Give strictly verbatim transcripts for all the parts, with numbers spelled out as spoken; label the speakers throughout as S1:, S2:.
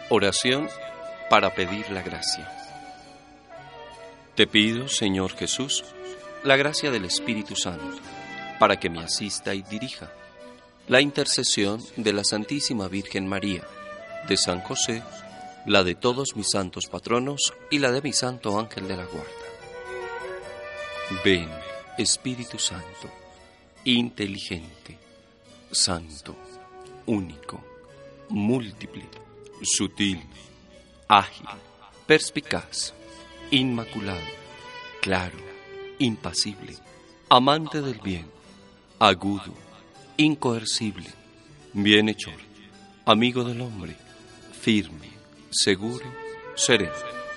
S1: Oración para pedir la gracia. Te pido, Señor Jesús, la gracia del Espíritu Santo, para que me asista y dirija. La intercesión de la Santísima Virgen María, de San José, la de todos mis santos patronos y la de mi santo ángel de la guarda. Ven, Espíritu Santo, inteligente, santo, único, múltiple, sutil, ágil, perspicaz, inmaculado, claro, impasible, amante del bien, agudo, incoercible, bienhechor, amigo del hombre, firme, seguro, sereno.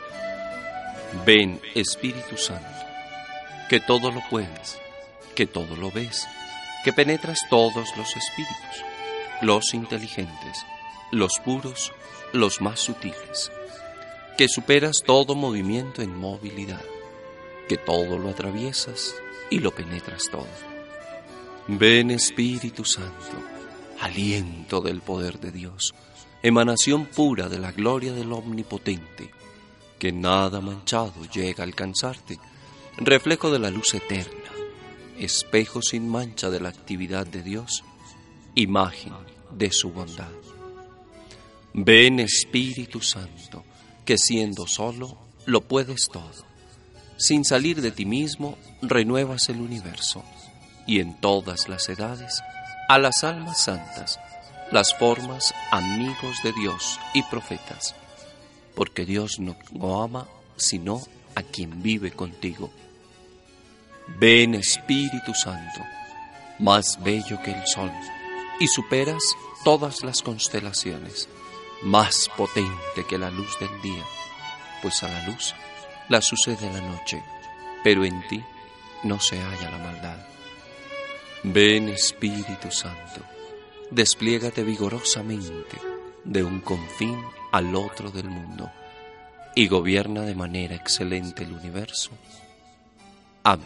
S1: Ven, Espíritu Santo, que todo lo puedes, que todo lo ves, que penetras todos los espíritus, los inteligentes, los puros, los más sutiles, que superas todo movimiento en movilidad, que todo lo atraviesas y lo penetras todo. Ven, Espíritu Santo, aliento del poder de Dios, emanación pura de la gloria del Omnipotente, que nada manchado llega a alcanzarte, reflejo de la luz eterna, espejo sin mancha de la actividad de Dios, imagen de su bondad. Ven, Espíritu Santo, que siendo solo lo puedes todo. Sin salir de ti mismo, renuevas el universo, y en todas las edades, a las almas santas, las formas amigos de Dios y profetas, porque Dios no, no ama sino a quien vive contigo. Ven, Espíritu Santo, más bello que el sol, y superas todas las constelaciones, más potente que la luz del día, pues a la luz la sucede la noche, pero en ti no se halla la maldad. Ven, Espíritu Santo, despliégate vigorosamente de un confín al otro del mundo y gobierna de manera excelente el universo. Amén.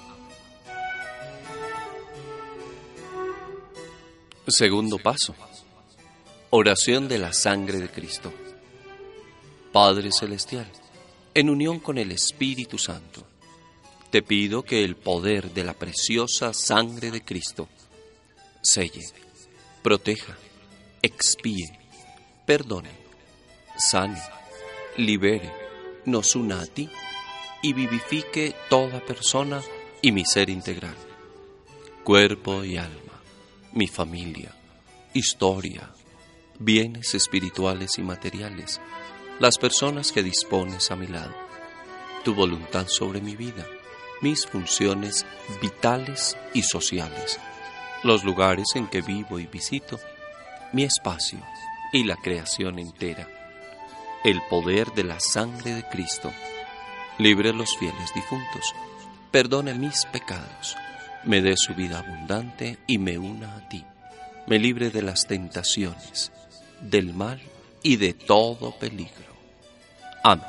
S1: Segundo paso. Oración de la sangre de Cristo. Padre Celestial, en unión con el Espíritu Santo, te pido que el poder de la preciosa sangre de Cristo selle, proteja, expíe, perdone, sane, libere, nos una a ti y vivifique toda persona y mi ser integral, cuerpo y alma, mi familia, historia, bienes espirituales y materiales, las personas que dispones a mi lado, tu voluntad sobre mi vida, mis funciones vitales y sociales, los lugares en que vivo y visito, mi espacio y la creación entera. El poder de la sangre de Cristo libre a los fieles difuntos, perdone mis pecados, me dé su vida abundante y me una a ti, me libre de las tentaciones, del mal y de todo peligro. Amén.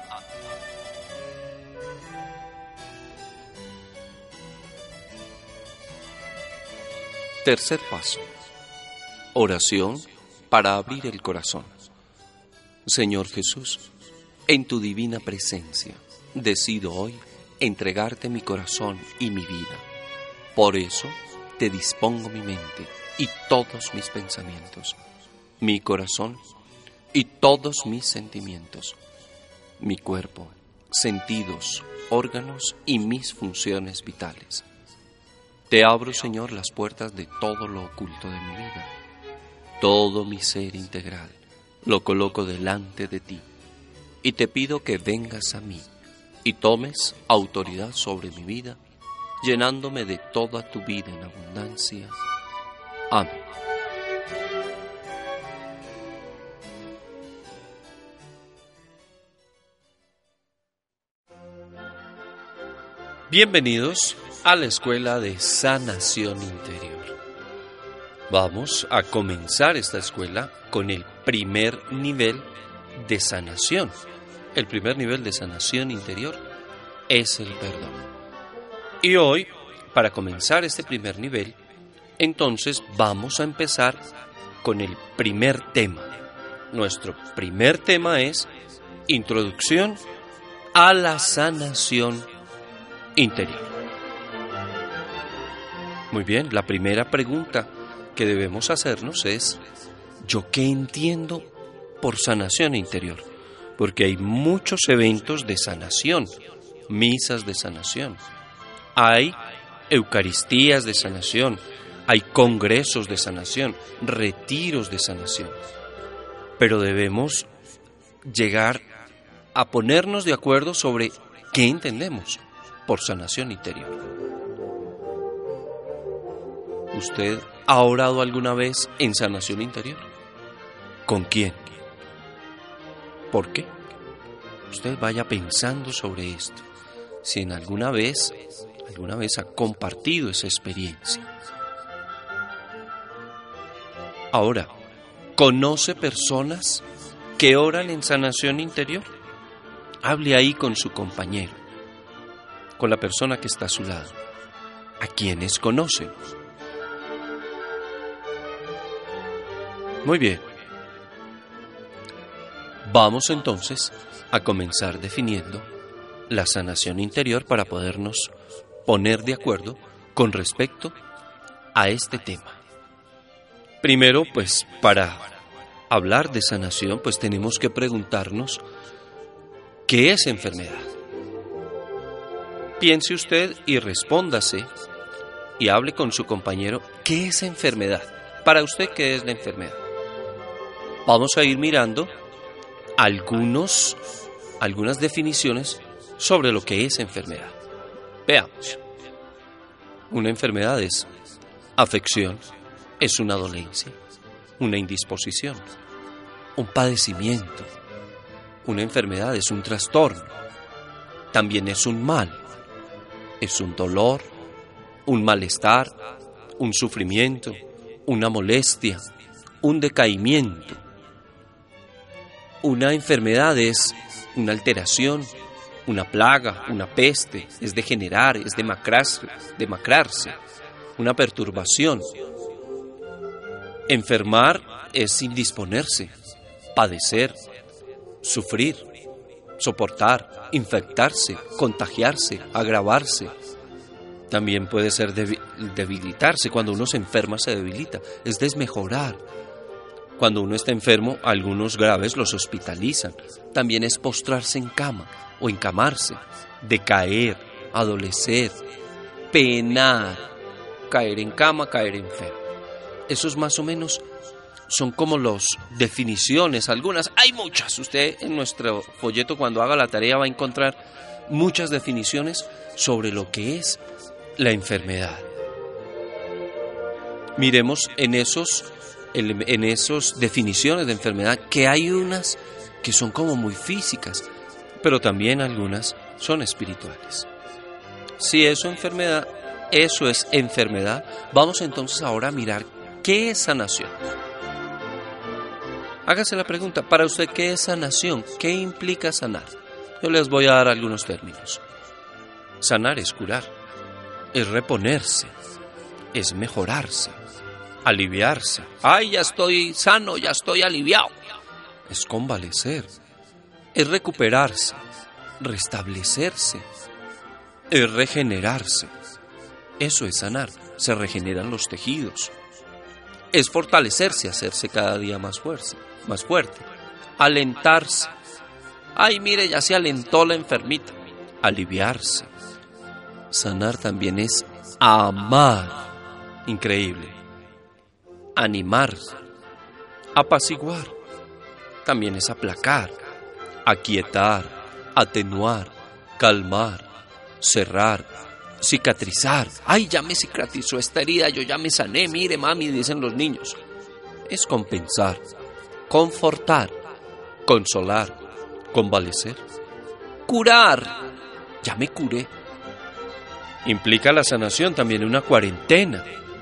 S1: Tercer paso. Oración para abrir el corazón. Señor Jesús, en tu divina presencia, decido hoy entregarte mi corazón y mi vida. Por eso te dispongo mi mente y todos mis pensamientos, mi corazón y todos mis sentimientos, mi cuerpo, sentidos, órganos y mis funciones vitales. Te abro, Señor, las puertas de todo lo oculto de mi vida. Todo mi ser integral lo coloco delante de ti y te pido que vengas a mí y tomes autoridad sobre mi vida, llenándome de toda tu vida en abundancia. Amén. Bienvenidos a la Escuela de Sanación Interior. Vamos a comenzar esta escuela con el primer nivel de sanación. El primer nivel de sanación interior es el perdón. Y hoy, para comenzar este primer nivel, entonces vamos a empezar con el primer tema, nuestro primer tema es Introducción a la sanación interior. Muy bien, la primera pregunta que debemos hacernos es, ¿yo qué entiendo por sanación interior? Porque hay muchos eventos de sanación, misas de sanación, hay eucaristías de sanación, hay congresos de sanación, retiros de sanación. Pero debemos llegar a ponernos de acuerdo sobre qué entendemos por sanación interior. ¿Usted ha orado alguna vez en sanación interior? ¿Con quién? ¿Por qué? Usted vaya pensando sobre esto. Si en alguna vez, alguna vez ha compartido esa experiencia. Ahora, ¿conoce personas que oran en sanación interior? Hable ahí con su compañero, con la persona que está a su lado. ¿A quiénes conoce? Muy bien. Vamos entonces a comenzar definiendo la sanación interior para podernos poner de acuerdo con respecto a este tema. Primero, pues, para hablar de sanación, pues tenemos que preguntarnos ¿qué es enfermedad? Piense usted y respóndase y hable con su compañero ¿qué es enfermedad? Para usted, ¿qué es la enfermedad? Vamos a ir mirando algunos, algunas definiciones sobre lo que es enfermedad. Veamos. Una enfermedad es afección, es una dolencia, una indisposición, un padecimiento. Una enfermedad es un trastorno, también es un mal, es un dolor, un malestar, un sufrimiento, una molestia, un decaimiento. Una enfermedad es una alteración, una plaga, una peste, es degenerar, es demacrarse, demacrarse, una perturbación. Enfermar es indisponerse, padecer, sufrir, soportar, infectarse, contagiarse, agravarse. También puede ser debilitarse. Cuando uno se enferma se debilita, es desmejorar. Cuando uno está enfermo, algunos graves los hospitalizan. También es postrarse en cama o encamarse, decaer, adolecer, penar, caer en cama, caer enfermo. Esos más o menos son como las definiciones, algunas, hay muchas. Usted en nuestro folleto cuando haga la tarea va a encontrar muchas definiciones sobre lo que es la enfermedad. Miremos en esos, en esos definiciones de enfermedad que hay unas que son como muy físicas, pero también algunas son espirituales. Si eso enfermedad, eso es enfermedad, vamos entonces ahora a mirar qué es sanación. Hágase la pregunta, para usted, ¿qué es sanación? ¿Qué implica sanar? Yo les voy a dar algunos términos. Sanar es curar, es reponerse, es mejorarse, aliviarse. ¡Ay, ya estoy sano, ya estoy aliviado! Es convalecer, es recuperarse, restablecerse, es regenerarse. Eso es sanar, se regeneran los tejidos. Es fortalecerse, hacerse cada día más fuerte, más fuerte. Alentarse. Ay, mire, ya se alentó la enfermita. Aliviarse. Sanar también es amar. Increíble. Animarse. Apaciguar. También es aplacar. Aquietar. Atenuar. Calmar. Cerrar. Cicatrizar. Ay, ya me cicatrizó esta herida, yo ya me sané, mire mami, dicen los niños. Es compensar, confortar, consolar, convalecer, curar. Ya me curé. Implica la sanación también una cuarentena.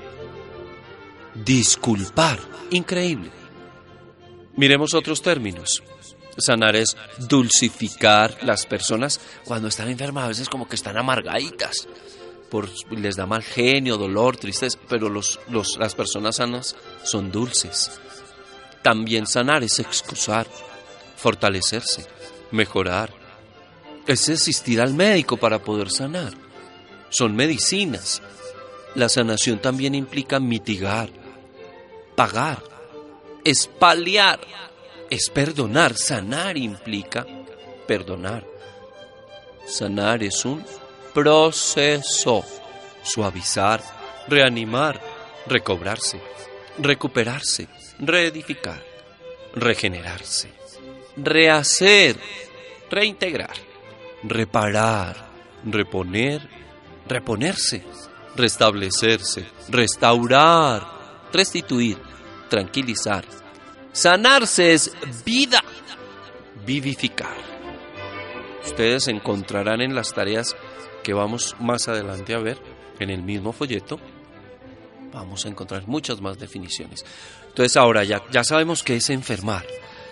S1: Disculpar. Increíble. Miremos otros términos. Sanar es dulcificar. Las personas cuando están enfermas a veces como que están amargaditas, por, les da mal genio, dolor, tristeza, pero los, los, las personas sanas son dulces. También sanar es excusar, fortalecerse, mejorar. Es asistir al médico para poder sanar. Son medicinas. La sanación también implica mitigar, pagar, es paliar, es perdonar. Sanar implica perdonar. Sanar es un proceso. Suavizar, reanimar, recobrarse, recuperarse, reedificar, regenerarse, rehacer, reintegrar, reparar, reponer, reponerse, restablecerse, restaurar, restituir, tranquilizar. Sanarse es vida, vivificar. Ustedes encontrarán en las tareas que vamos más adelante a ver, en el mismo folleto, vamos a encontrar muchas más definiciones. Entonces ahora ya, ya sabemos qué es enfermar,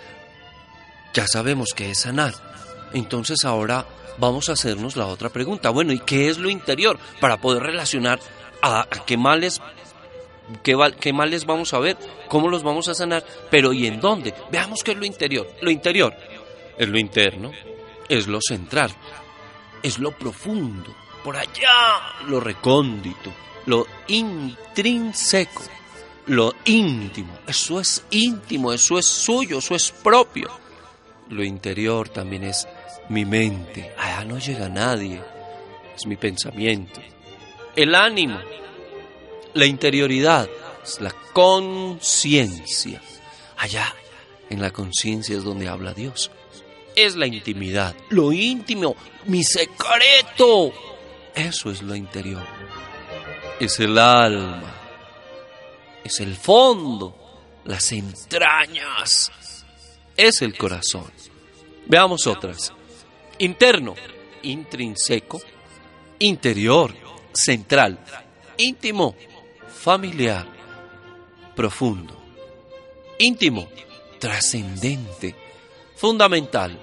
S1: ya sabemos qué es sanar. Entonces ahora vamos a hacernos la otra pregunta. Bueno, ¿y qué es lo interior? Para poder relacionar a, a qué males, qué, qué males vamos a ver, cómo los vamos a sanar, pero ¿y en dónde? Veamos qué es lo interior. Lo interior es lo interno, es lo central, es lo profundo, por allá, lo recóndito, lo intrínseco, lo íntimo. Eso es íntimo, eso es suyo, eso es propio. Lo interior también es mi mente, allá no llega nadie, es mi pensamiento. El ánimo, la interioridad, es la conciencia. Allá, en la conciencia es donde habla Dios. Es la intimidad, lo íntimo, mi secreto. Eso es lo interior. Es el alma, es el fondo, las entrañas, es el corazón. Veamos otras. Interno, intrínseco, interior, central, íntimo, familiar, profundo. Íntimo, trascendente, fundamental,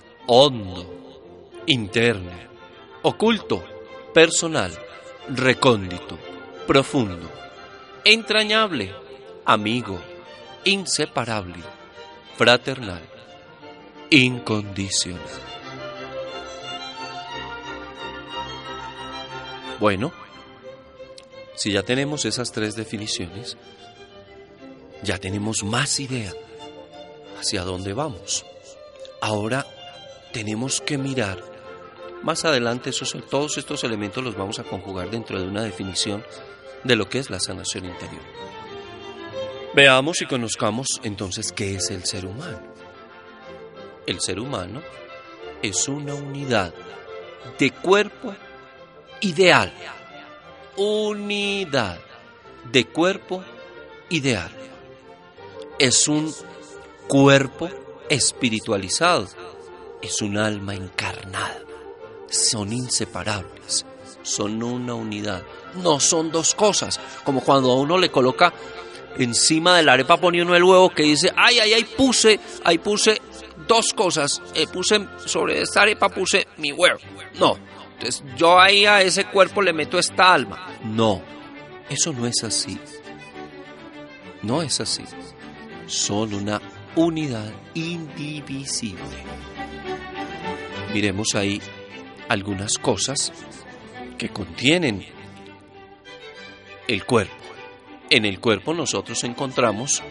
S1: hondo, interno, oculto, personal, recóndito, profundo, entrañable, amigo, inseparable, fraternal, incondicional. Bueno, si ya tenemos esas tres definiciones, ya tenemos más idea hacia dónde vamos. Ahora tenemos que mirar más adelante. Esos, todos estos elementos los vamos a conjugar dentro de una definición de lo que es la sanación interior. Veamos y conozcamos entonces qué es el ser humano. El ser humano es una unidad de cuerpo ideal. Unidad de cuerpo ideal. Es un cuerpo espiritualizado. Es un alma encarnada. Son inseparables. Son una unidad. No son dos cosas. Como cuando a uno le coloca encima de la arepa, pone uno el huevo que dice, ay, ay, ay, puse, ahí puse dos cosas. Eh, puse sobre esta arepa, puse mi huevo. No. Entonces yo ahí a ese cuerpo le meto esta alma. No. Eso no es así. No es así. Son una unidad indivisible. Miremos ahí algunas cosas que contienen el cuerpo. En el cuerpo nosotros encontramos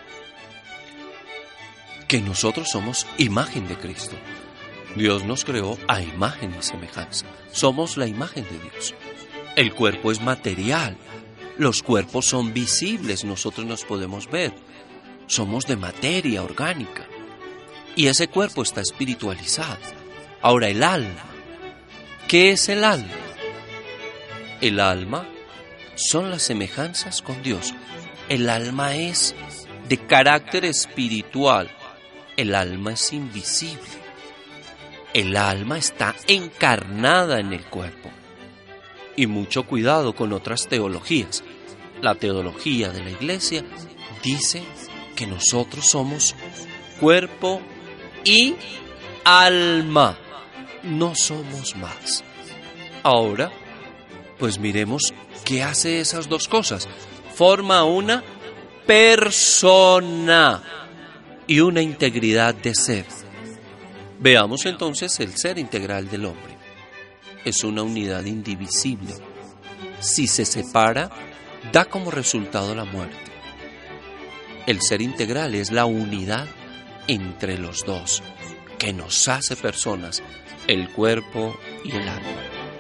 S1: que nosotros somos imagen de Cristo. Dios nos creó a imagen y semejanza. Somos la imagen de Dios. El cuerpo es material. Los cuerpos son visibles, nosotros nos podemos ver. Somos de materia orgánica. Y ese cuerpo está espiritualizado. Ahora, el alma. ¿Qué es el alma? El alma son las semejanzas con Dios. El alma es de carácter espiritual. El alma es invisible. El alma está encarnada en el cuerpo. Y mucho cuidado con otras teologías. La teología de la Iglesia dice que nosotros somos cuerpo y alma. No somos más. Ahora, pues miremos qué hace esas dos cosas. Forma una persona. y una integridad de ser. Veamos entonces el ser integral del hombre. Es una unidad indivisible. Si se separa, da como resultado la muerte. El ser integral es la unidad entre los dos, que nos hace personas, el cuerpo y el alma.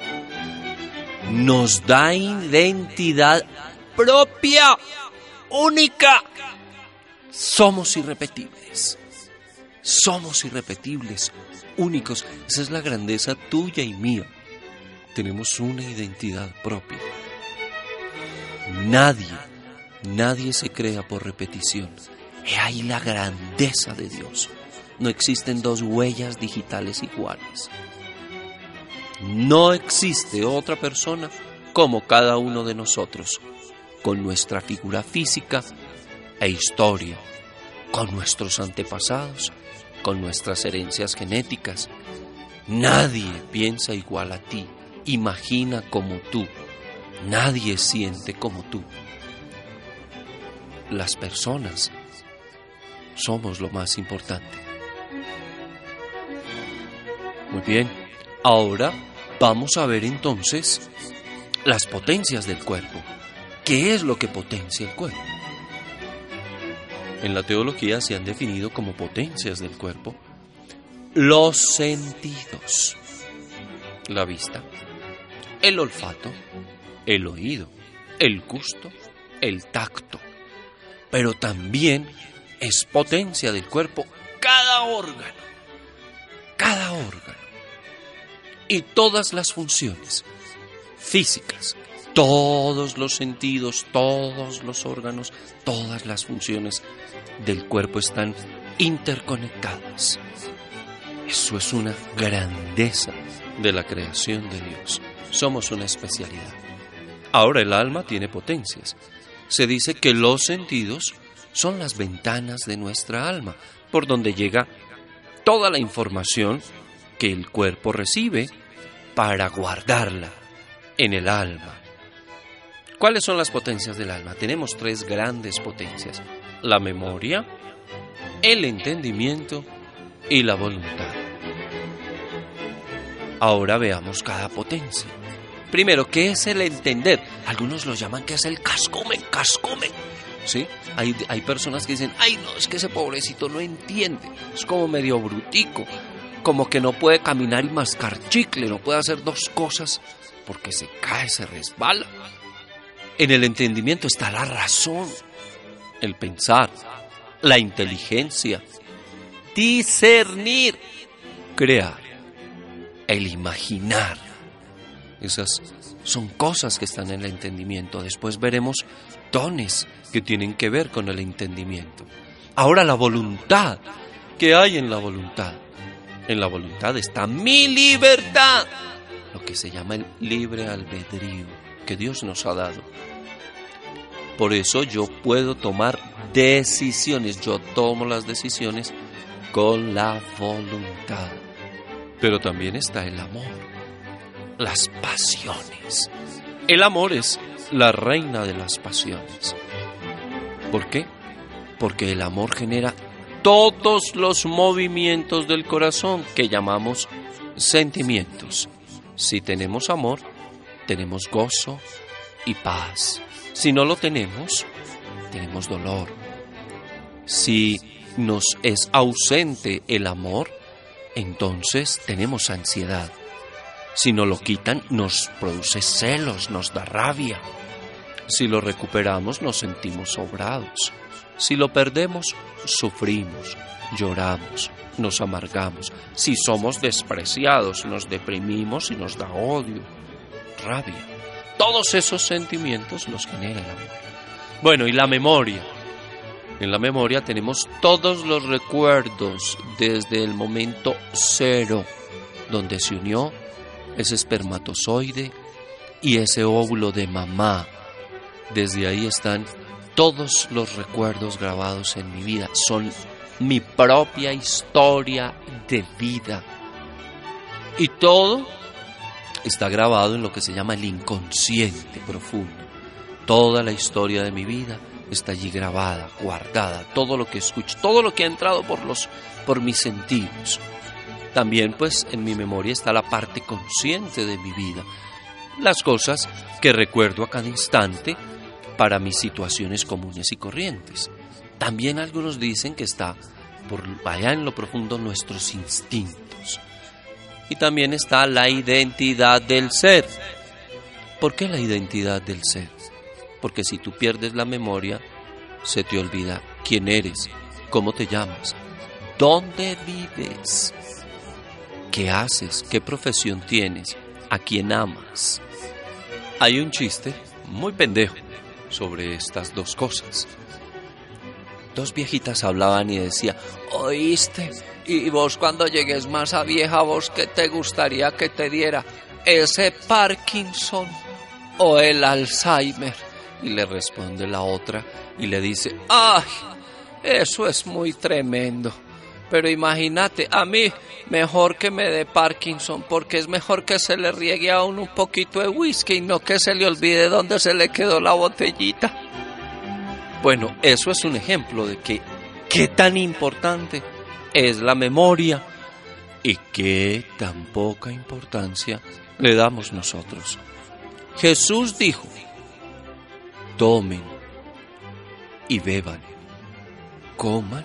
S1: Nos da identidad propia, única. Somos irrepetibles. Somos irrepetibles, únicos. Esa es la grandeza tuya y mía. Tenemos una identidad propia. Nadie, nadie se crea por repetición. He ahí la grandeza de Dios. No existen dos huellas digitales iguales. No existe otra persona como cada uno de nosotros, con nuestra figura física e historia, con nuestros antepasados, con nuestras herencias genéticas. Nadie piensa igual a ti, imagina como tú, nadie siente como tú. Las personas somos lo más importante. Muy bien, ahora vamos a ver entonces las potencias del cuerpo. ¿Qué es lo que potencia el cuerpo? En la teología se han definido como potencias del cuerpo los sentidos: la vista, el olfato, el oído, el gusto, el tacto. Pero también es potencia del cuerpo cada órgano, cada órgano y todas las funciones físicas. Todos los sentidos, todos los órganos, todas las funciones del cuerpo están interconectadas. Eso es una grandeza de la creación de Dios. Somos una especialidad. Ahora el alma tiene potencias. Se dice que los sentidos son las ventanas de nuestra alma, por donde llega toda la información que el cuerpo recibe para guardarla en el alma. ¿Cuáles son las potencias del alma? Tenemos tres grandes potencias: la memoria, el entendimiento y la voluntad. Ahora veamos cada potencia. Primero, ¿qué es el entender? Algunos lo llaman que es el cascomen, cascomen. ¿Sí? Hay, hay personas que dicen, ay no, es que ese pobrecito no entiende, es como medio brutico, como que no puede caminar y mascar chicle, no puede hacer dos cosas porque se cae, se resbala. En el entendimiento está la razón, el pensar, la inteligencia, discernir, crear, el imaginar. Esas son cosas que están en el entendimiento. Después veremos dones que tienen que ver con el entendimiento. Ahora la voluntad. ¿Qué hay en la voluntad? En la voluntad está mi libertad, lo que se llama el libre albedrío que Dios nos ha dado. Por eso yo puedo tomar decisiones, yo tomo las decisiones con la voluntad. Pero también está el amor, las pasiones. El amor es la reina de las pasiones. ¿Por qué? Porque el amor genera todos los movimientos del corazón que llamamos sentimientos. Si tenemos amor, tenemos gozo y paz. Si no lo tenemos, tenemos dolor. Si nos es ausente el amor, entonces tenemos ansiedad. Si nos lo quitan, nos produce celos, nos da rabia. Si lo recuperamos, nos sentimos sobrados. Si lo perdemos, sufrimos, lloramos, nos amargamos. Si somos despreciados, nos deprimimos y nos da odio, rabia. Todos esos sentimientos los genera el amor. Bueno, y la memoria. En la memoria tenemos todos los recuerdos desde el momento cero, donde se unió ese espermatozoide y ese óvulo de mamá. Desde ahí están todos los recuerdos grabados en mi vida. Son mi propia historia de vida. Y todo está grabado en lo que se llama el inconsciente profundo. Toda la historia de mi vida está allí grabada, guardada, todo lo que escucho, todo lo que ha entrado por los, por mis sentidos. También pues en mi memoria está la parte consciente de mi vida, las cosas que recuerdo a cada instante para mis situaciones comunes y corrientes. También algunos dicen que está por allá en lo profundo nuestros instintos. Y también está la identidad del ser. ¿Por qué la identidad del ser? Porque si tú pierdes la memoria, se te olvida quién eres, cómo te llamas, dónde vives, qué haces, qué profesión tienes, a quién amas. Hay un chiste muy pendejo sobre estas dos cosas. Dos viejitas hablaban y decían: ¿oíste? Y vos cuando llegues más a vieja, ¿vos qué te gustaría que te diera? ¿Ese Parkinson o el Alzheimer? Y le responde la otra y le dice: ¡ay! Eso es muy tremendo. Pero imagínate, a mí mejor que me dé Parkinson, porque es mejor que se le riegue a uno un poquito de whisky y no que se le olvide dónde se le quedó la botellita. Bueno, eso es un ejemplo de que qué tan importante es la memoria y qué tan poca importancia le damos nosotros. Jesús dijo: tomen y beban, coman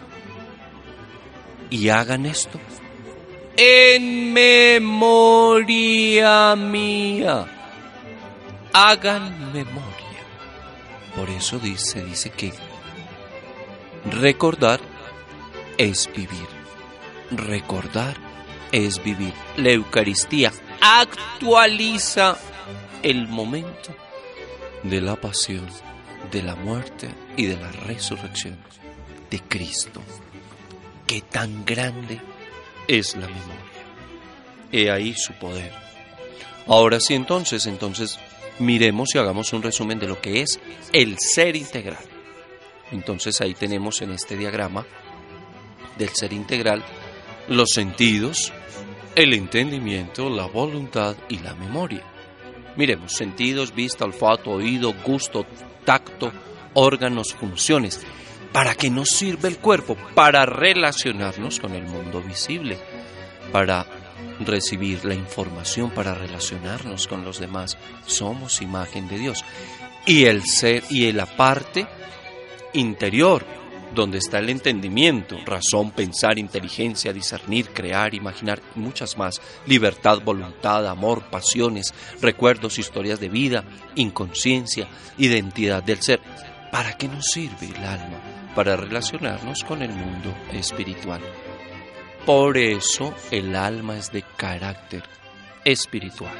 S1: y hagan esto en memoria mía. Hagan memoria. Por eso dice, dice que recordar es vivir. Recordar es vivir. La Eucaristía actualiza el momento de la pasión, de la muerte y de la resurrección de Cristo. Qué tan grande es la memoria. He ahí su poder. Ahora sí, entonces, entonces miremos y hagamos un resumen de lo que es el ser integral. Entonces ahí tenemos en este diagrama del ser integral los sentidos, el entendimiento, la voluntad y la memoria. Miremos: sentidos, vista, olfato, oído, gusto, tacto, órganos, funciones. ¿Para qué nos sirve el cuerpo? Para relacionarnos con el mundo visible, para recibir la información, para relacionarnos con los demás. Somos imagen de Dios. Y el ser, y la parte interior, donde está el entendimiento, razón, pensar, inteligencia, discernir, crear, imaginar, y muchas más. Libertad, voluntad, amor, pasiones, recuerdos, historias de vida, inconsciencia, identidad del ser. ¿Para qué nos sirve el alma? Para relacionarnos con el mundo espiritual. Por eso el alma es de carácter espiritual.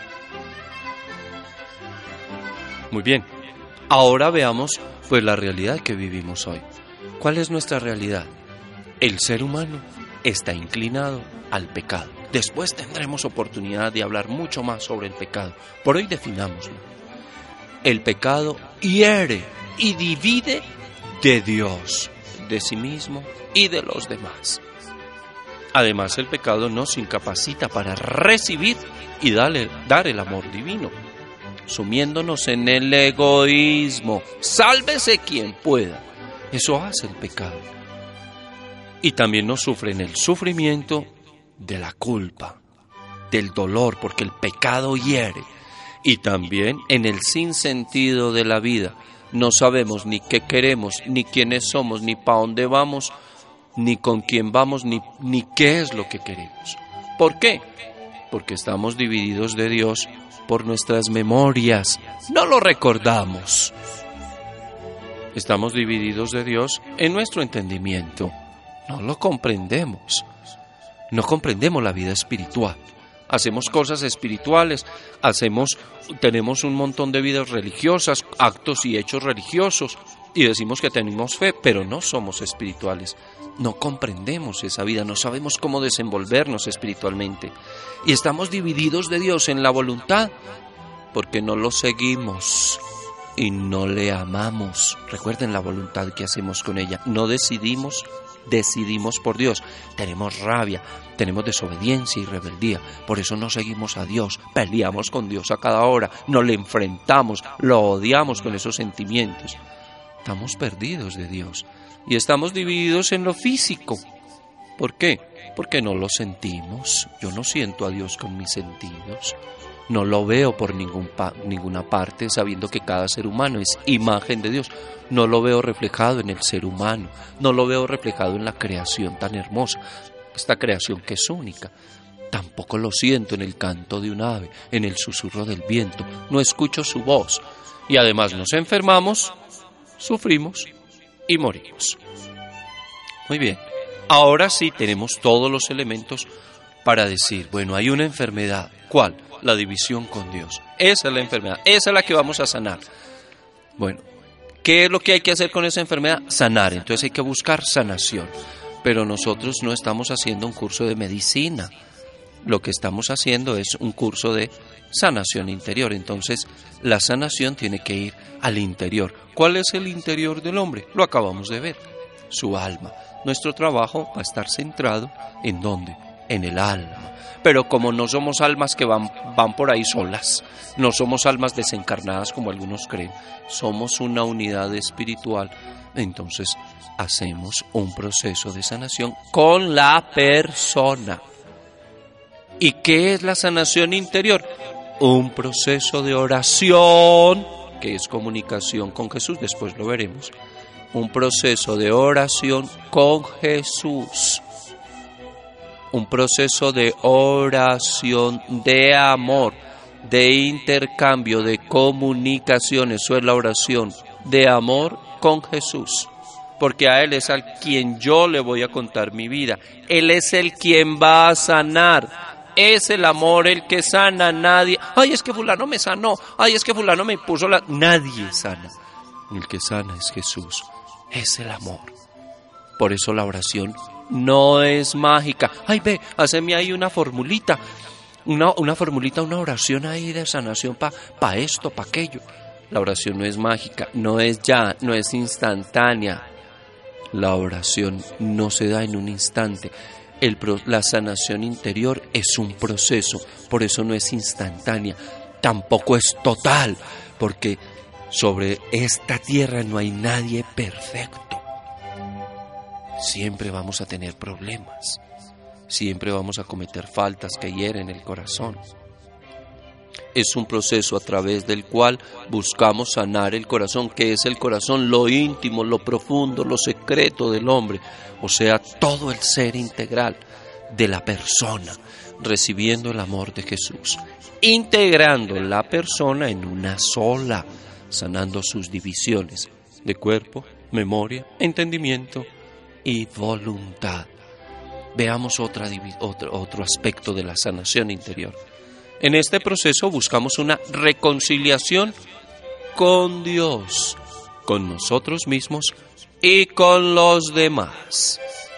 S1: Muy bien, ahora veamos pues la realidad que vivimos hoy. ¿Cuál es nuestra realidad? El ser humano está inclinado al pecado. Después tendremos oportunidad de hablar mucho más sobre el pecado. Por hoy definámoslo. El pecado hiere y divide de Dios, de sí mismo y de los demás. Además, el pecado nos incapacita para recibir y darle, dar el amor divino, sumiéndonos en el egoísmo. Sálvese quien pueda. Eso hace el pecado. Y también nos sufre en el sufrimiento de la culpa, del dolor, porque el pecado hiere. Y también en el sinsentido de la vida. No sabemos ni qué queremos, ni quiénes somos, ni para dónde vamos, ni con quién vamos, ni, ni qué es lo que queremos. ¿Por qué? Porque estamos divididos de Dios por nuestras memorias. No lo recordamos. Estamos divididos de Dios en nuestro entendimiento. No lo comprendemos. No comprendemos la vida espiritual. Hacemos cosas espirituales, hacemos, tenemos un montón de vidas religiosas, actos y hechos religiosos, y decimos que tenemos fe, pero no somos espirituales. No comprendemos esa vida, no sabemos cómo desenvolvernos espiritualmente. Y estamos divididos de Dios en la voluntad, porque no lo seguimos y no le amamos. Recuerden la voluntad que hacemos con ella. No decidimos, decidimos por Dios. Tenemos rabia, tenemos desobediencia y rebeldía. Por eso no seguimos a Dios. Peleamos con Dios a cada hora. No le enfrentamos, lo odiamos con esos sentimientos. estamos perdidos de Dios y estamos divididos en lo físico. ¿Por qué? Porque no lo sentimos. Yo no siento a Dios con mis sentidos. No lo veo por ningún pa- ninguna parte, sabiendo que cada ser humano es imagen de Dios. No lo veo reflejado en el ser humano. No lo veo reflejado en la creación tan hermosa, esta creación que es única. Tampoco lo siento en el canto de un ave, en el susurro del viento. No escucho su voz. Y además nos enfermamos, sufrimos y morimos. Muy bien. Ahora sí tenemos todos los elementos para decir, bueno, hay una enfermedad. ¿Cuál? La división con Dios. Esa es la enfermedad, esa es la que vamos a sanar. Bueno, ¿qué es lo que hay que hacer con esa enfermedad? Sanar, entonces hay que buscar sanación. Pero nosotros no estamos haciendo un curso de medicina. Lo que estamos haciendo es un curso de sanación interior. Entonces, la sanación tiene que ir al interior. ¿Cuál es el interior del hombre? Lo acabamos de ver, su alma. Nuestro trabajo va a estar centrado ¿en dónde? En el alma. Pero como no somos almas que van, van por ahí solas, no somos almas desencarnadas como algunos creen, somos una unidad espiritual, entonces hacemos un proceso de sanación con la persona. ¿Y qué es la sanación interior? Un proceso de oración, que es comunicación con Jesús, después lo veremos. Un proceso de oración con Jesús. Un proceso de oración, de amor, de intercambio, de comunicación. Eso es la oración de amor con Jesús. Porque a Él es al quien yo le voy a contar mi vida. Él es el quien va a sanar. Es el amor el que sana. Nadie, ay, es que fulano me sanó. Ay, es que fulano me puso la... Nadie sana. El que sana es Jesús. Es el amor. Por eso la oración no es mágica. Ay, ve, haceme ahí una formulita, una, una formulita, una oración ahí de sanación para pa esto, para aquello. La oración no es mágica, no es ya, no es instantánea. La oración no se da en un instante. El, la sanación interior es un proceso, por eso no es instantánea. Tampoco es total, porque sobre esta tierra no hay nadie perfecto. Siempre vamos a tener problemas, siempre vamos a cometer faltas que hieren el corazón. Es un proceso a través del cual buscamos sanar el corazón. ¿Qué es el corazón? Lo íntimo, lo profundo, lo secreto del hombre, o sea, todo el ser integral de la persona, recibiendo el amor de Jesús, integrando la persona en una sola, sanando sus divisiones de cuerpo, memoria, entendimiento y voluntad. Veamos otra, otro, otro aspecto de la sanación interior. En este proceso buscamos una reconciliación con Dios, con nosotros mismos y con los demás.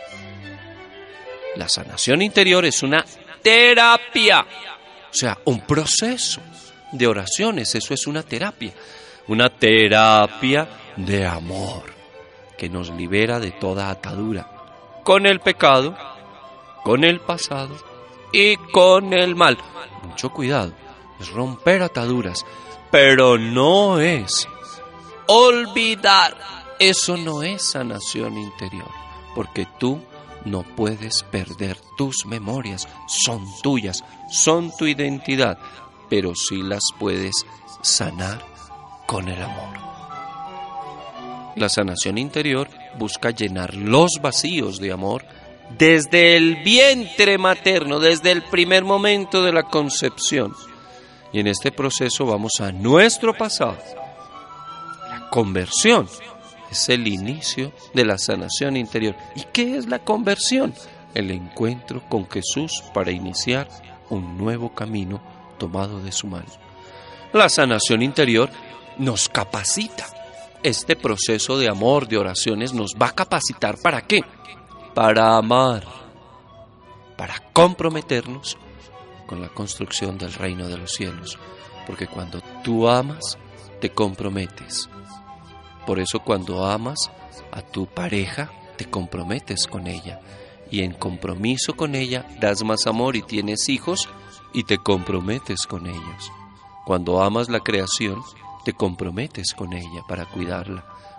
S1: La sanación interior es una terapia, o sea, un proceso de oraciones. Eso es una terapia, una terapia de amor que nos libera de toda atadura con el pecado, con el pasado y con el mal. Mucho cuidado, es romper ataduras, pero no es olvidar. Eso no es sanación interior, porque tú no puedes perder tus memorias, son tuyas, son tu identidad, pero sí las puedes sanar con el amor. La sanación interior busca llenar los vacíos de amor desde el vientre materno, desde el primer momento de la concepción. Y en este proceso vamos a nuestro pasado. La conversión es el inicio de la sanación interior. ¿Y qué es la conversión? El encuentro con Jesús para iniciar un nuevo camino tomado de su mano. La sanación interior nos capacita. Este proceso de amor, de oraciones, nos va a capacitar ¿para qué? Para amar, para comprometernos con la construcción del reino de los cielos. Porque cuando tú amas, te comprometes. Por eso cuando amas a tu pareja, te comprometes con ella. Y en compromiso con ella, das más amor y tienes hijos y te comprometes con ellos. Cuando amas la creación, te comprometes con ella para cuidarla.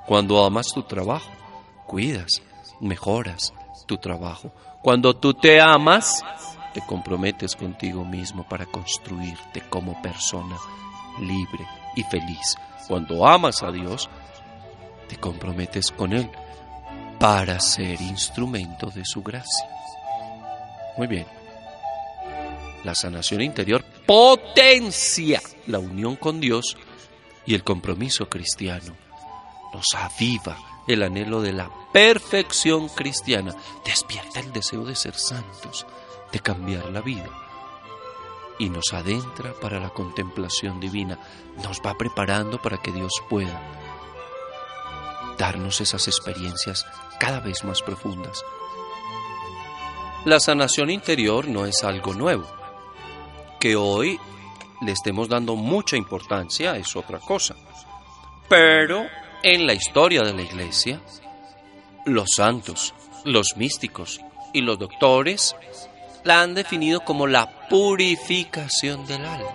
S1: Cuando amas tu trabajo, cuidas, mejoras tu trabajo. Cuando tú te amas, te comprometes contigo mismo para construirte como persona libre y feliz. Cuando amas a Dios, te comprometes con Él para ser instrumento de su gracia. Muy bien. La sanación interior potencia la unión con Dios y el compromiso cristiano. Nos aviva el anhelo de la perfección cristiana. Despierta el deseo de ser santos, de cambiar la vida. Y nos adentra para la contemplación divina. Nos va preparando para que Dios pueda darnos esas experiencias cada vez más profundas. La sanación interior no es algo nuevo. Que hoy le estemos dando mucha importancia es otra cosa. Pero en la historia de la Iglesia, los santos, los místicos y los doctores la han definido como la purificación del alma.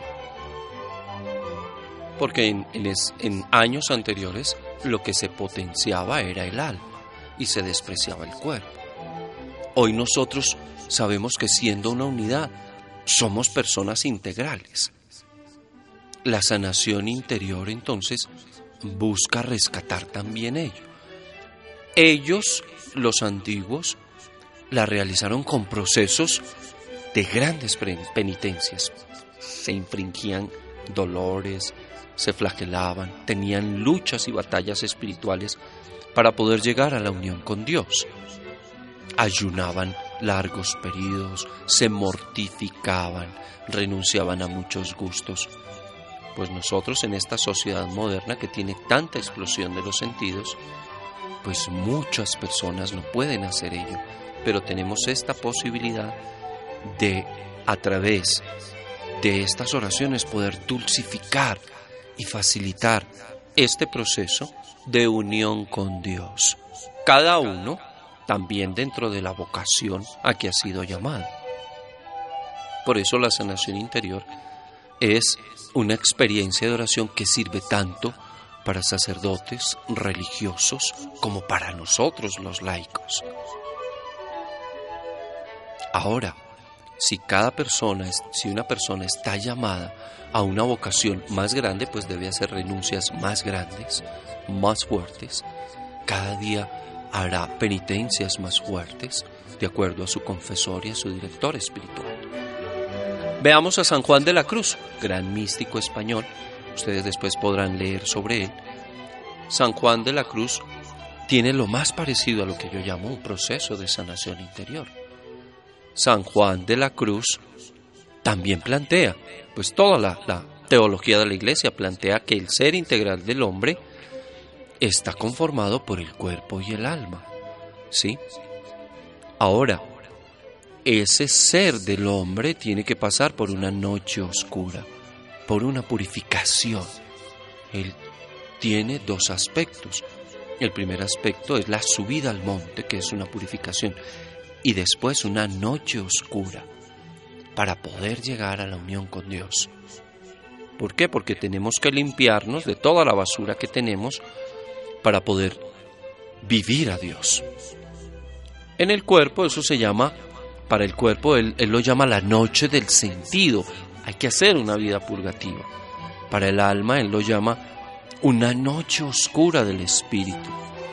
S1: Porque en, en, en años anteriores lo que se potenciaba era el alma y se despreciaba el cuerpo. Hoy nosotros sabemos que siendo una unidad, somos personas integrales. La sanación interior, entonces, busca rescatar también ello. Ellos, los antiguos, la realizaron con procesos de grandes penitencias. Se infringían dolores, se flagelaban, tenían luchas y batallas espirituales para poder llegar a la unión con Dios. Ayunaban largos periodos, se mortificaban, renunciaban a muchos gustos. Pues nosotros en esta sociedad moderna que tiene tanta explosión de los sentidos, pues muchas personas no pueden hacer ello, pero tenemos esta posibilidad de, a través de estas oraciones, poder dulcificar y facilitar este proceso de unión con Dios. Cada uno también dentro de la vocación a que ha sido llamado. Por eso la sanación interior es una experiencia de oración que sirve tanto para sacerdotes religiosos como para nosotros los laicos. Ahora, si cada persona, si una persona está llamada a una vocación más grande, pues debe hacer renuncias más grandes, más fuertes. Cada día hará penitencias más fuertes, de acuerdo a su confesor y a su director espiritual. Veamos a San Juan de la Cruz, gran místico español. Ustedes después podrán leer sobre él. San Juan de la Cruz tiene lo más parecido a lo que yo llamo un proceso de sanación interior. San Juan de la Cruz también plantea, pues toda la, la teología de la Iglesia plantea que el ser integral del hombre está conformado por el cuerpo y el alma, ¿sí? Ahora, ese ser del hombre tiene que pasar por una noche oscura, por una purificación. Él tiene dos aspectos. El primer aspecto es la subida al monte, que es una purificación, y después una noche oscura, para poder llegar a la unión con Dios. ¿Por qué? Porque tenemos que limpiarnos de toda la basura que tenemos para poder vivir a Dios. En el cuerpo eso se llama, para el cuerpo él, él lo llama la noche del sentido. Hay que hacer una vida purgativa. Para el alma él lo llama una noche oscura del espíritu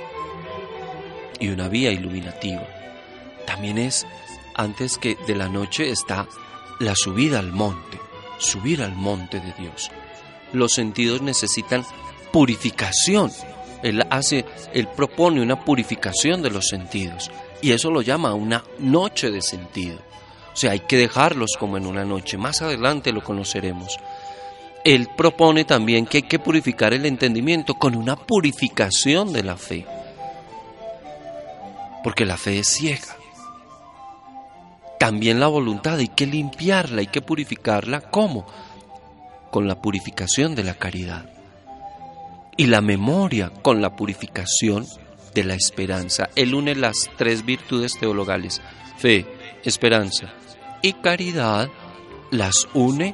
S1: y una vía iluminativa. También es, antes que de la noche está la subida al monte, subir al monte de Dios. Los sentidos necesitan purificación. Él hace, él propone una purificación de los sentidos y eso lo llama una noche de sentido. O sea, hay que dejarlos como en una noche. Más adelante lo conoceremos. Él propone también que hay que purificar el entendimiento con una purificación de la fe. Porque la fe es ciega. También la voluntad hay que limpiarla, hay que purificarla. ¿Cómo? Con la purificación de la caridad. Y la memoria con la purificación de la esperanza. Él une las tres virtudes teologales, fe, esperanza y caridad, las une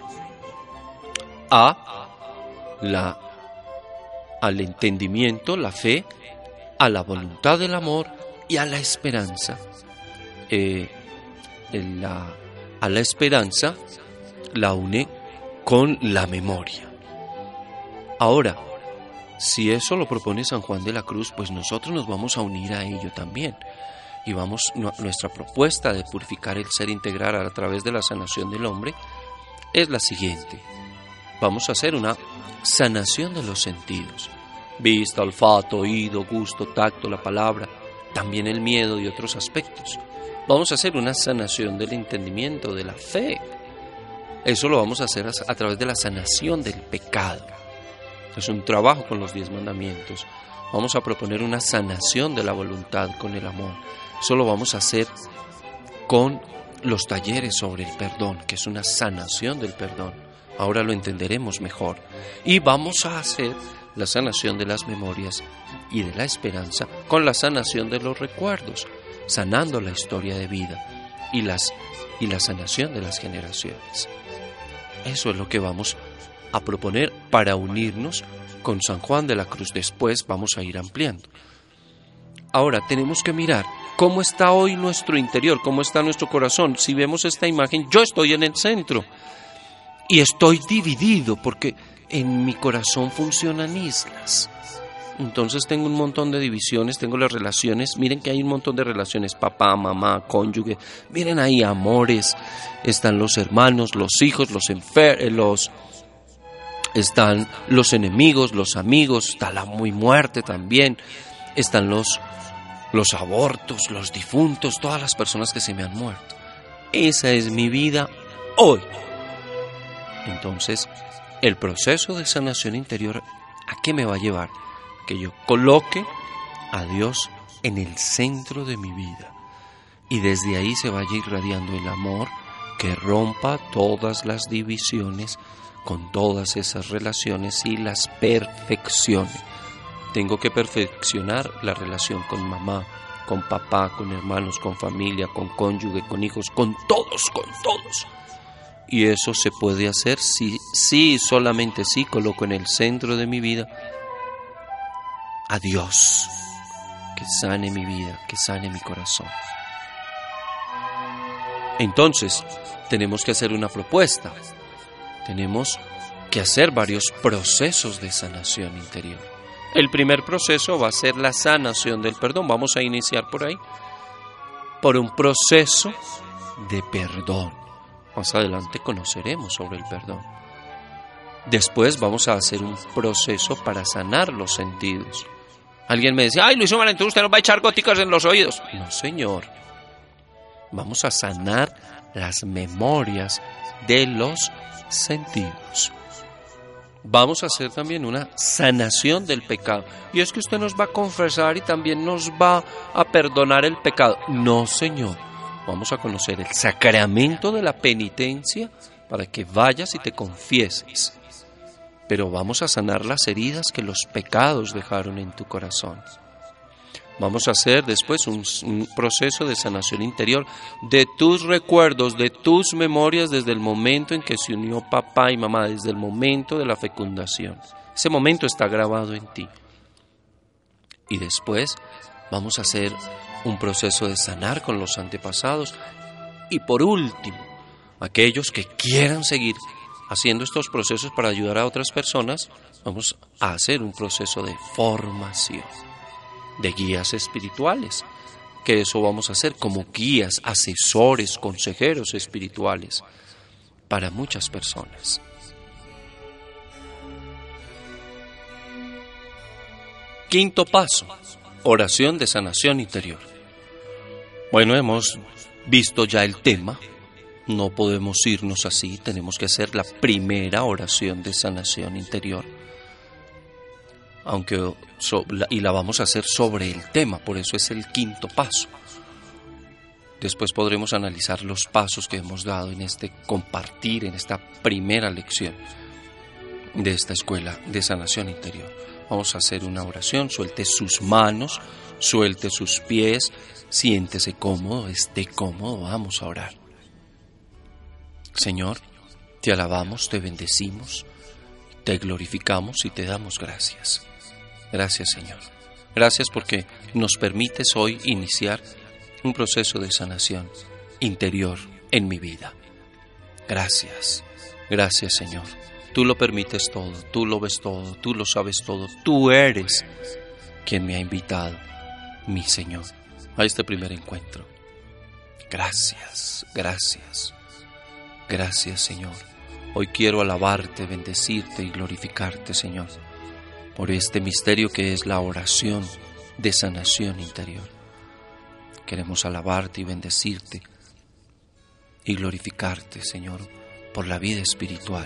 S1: a la, al entendimiento, la fe, a la voluntad del amor y a la esperanza. Eh, la, a la esperanza la une con la memoria. Ahora, si eso lo propone San Juan de la Cruz, pues nosotros nos vamos a unir a ello también. Y vamos, nuestra propuesta de purificar el ser integral a través de la sanación del hombre es la siguiente. Vamos a hacer una sanación de los sentidos. Vista, olfato, oído, gusto, tacto, la palabra, también el miedo y otros aspectos. Vamos a hacer una sanación del entendimiento, de la fe. Eso lo vamos a hacer a través de la sanación del pecado. Es un trabajo con los diez mandamientos. Vamos a proponer una sanación de la voluntad con el amor. Eso lo vamos a hacer con los talleres sobre el perdón, que es una sanación del perdón. Ahora lo entenderemos mejor. Y vamos a hacer la sanación de las memorias y de la esperanza con la sanación de los recuerdos, sanando la historia de vida y, las, y la sanación de las generaciones. Eso es lo que vamos a proponer para unirnos con San Juan de la Cruz. Después vamos a ir ampliando. Ahora tenemos que mirar cómo está hoy nuestro interior, cómo está nuestro corazón. Si vemos esta imagen, yo estoy en el centro y estoy dividido porque en mi corazón funcionan islas. Entonces tengo un montón de divisiones, tengo las relaciones. Miren que hay un montón de relaciones, papá, mamá, cónyuge. Miren ahí, amores, están los hermanos, los hijos, los enfermos, los... están los enemigos, los amigos, está la muy muerte también, están los, los abortos, los difuntos, todas las personas que se me han muerto. Esa es mi vida hoy. Entonces, el proceso de sanación interior, ¿a qué me va a llevar? Que yo coloque a Dios en el centro de mi vida y desde ahí se vaya irradiando el amor que rompa todas las divisiones con todas esas relaciones y las perfeccione. Tengo que perfeccionar la relación con mamá, con papá, con hermanos, con familia, con cónyuge, con hijos, con todos, con todos. Y eso se puede hacer si, si, solamente si coloco en el centro de mi vida a Dios, que sane mi vida, que sane mi corazón. Entonces, tenemos que hacer una propuesta. Tenemos que hacer varios procesos de sanación interior. El primer proceso va a ser la sanación del perdón. Vamos a iniciar por ahí, por un proceso de perdón. Más adelante conoceremos sobre el perdón. Después vamos a hacer un proceso para sanar los sentidos. Alguien me decía, ay, Luis Omar, entonces usted nos va a echar góticas en los oídos. No, señor. Vamos a sanar las memorias de los sentidos. Vamos a hacer también una sanación del pecado. Y es que usted nos va a confesar y también nos va a perdonar el pecado. No, señor. Vamos a conocer el sacramento de la penitencia para que vayas y te confieses. Pero vamos a sanar las heridas que los pecados dejaron en tu corazón. Vamos a hacer después un, un proceso de sanación interior de tus recuerdos, de tus memorias desde el momento en que se unió papá y mamá, desde el momento de la fecundación. Ese momento está grabado en ti. Y después vamos a hacer un proceso de sanar con los antepasados. Y por último, aquellos que quieran seguir haciendo estos procesos para ayudar a otras personas, vamos a hacer un proceso de formación, de guías espirituales, que eso vamos a hacer como guías, asesores, consejeros espirituales para muchas personas. Quinto paso, oración de sanación interior. Bueno, hemos visto ya el tema. No podemos irnos así, tenemos que hacer la primera oración de sanación interior. Aunque so, la, y la vamos a hacer sobre el tema, por eso es el quinto paso. Después podremos analizar los pasos que hemos dado en este compartir, en esta primera lección de esta escuela de sanación interior. Vamos a hacer una oración, suelte sus manos, suelte sus pies, siéntese cómodo, esté cómodo, vamos a orar. Señor, te alabamos, te bendecimos, te glorificamos y te damos gracias. Gracias, Señor. Gracias porque nos permites hoy iniciar un proceso de sanación interior en mi vida. Gracias, gracias Señor. Tú lo permites todo, tú lo ves todo, tú lo sabes todo. Tú eres quien me ha invitado, mi Señor, a este primer encuentro. Gracias, gracias, gracias Señor. Hoy quiero alabarte, bendecirte y glorificarte, Señor, por este misterio que es la oración de sanación interior. Queremos alabarte y bendecirte y glorificarte, Señor, por la vida espiritual.